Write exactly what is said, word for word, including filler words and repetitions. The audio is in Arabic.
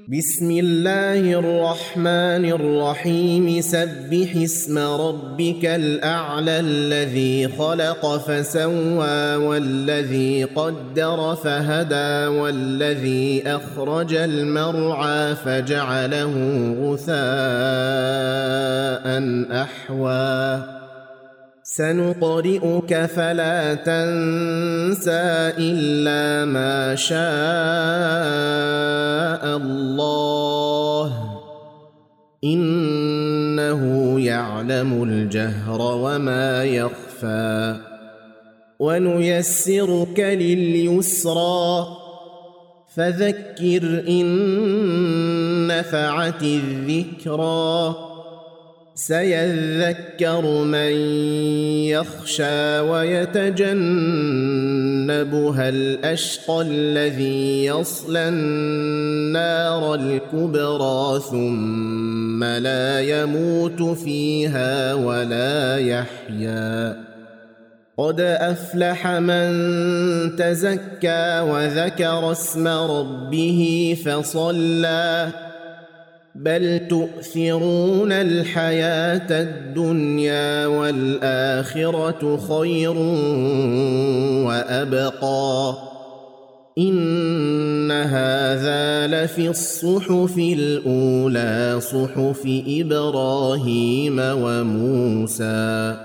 بسم الله الرحمن الرحيم سبح اسم ربك الأعلى الذي خلق فسوى والذي قدر فهدى والذي أخرج المرعى فجعله غثاء أحوى سنقرئك فلا تنسى إلا ما شاء الله إنه يعلم الجهر وما يخفى ونيسرك لليسرى فذكر إن نفعت الذكرى سيذكر من يخشى ويتجنبها الأشقى الذي يصلى النار الكبرى ثم لا يموت فيها ولا يحيا قد أفلح من تزكى وذكر اسم ربه فصلى بل تؤثرون الحياة الدنيا والآخرة خير وأبقى إن هذا لفي الصحف الأولى صحف إبراهيم وموسى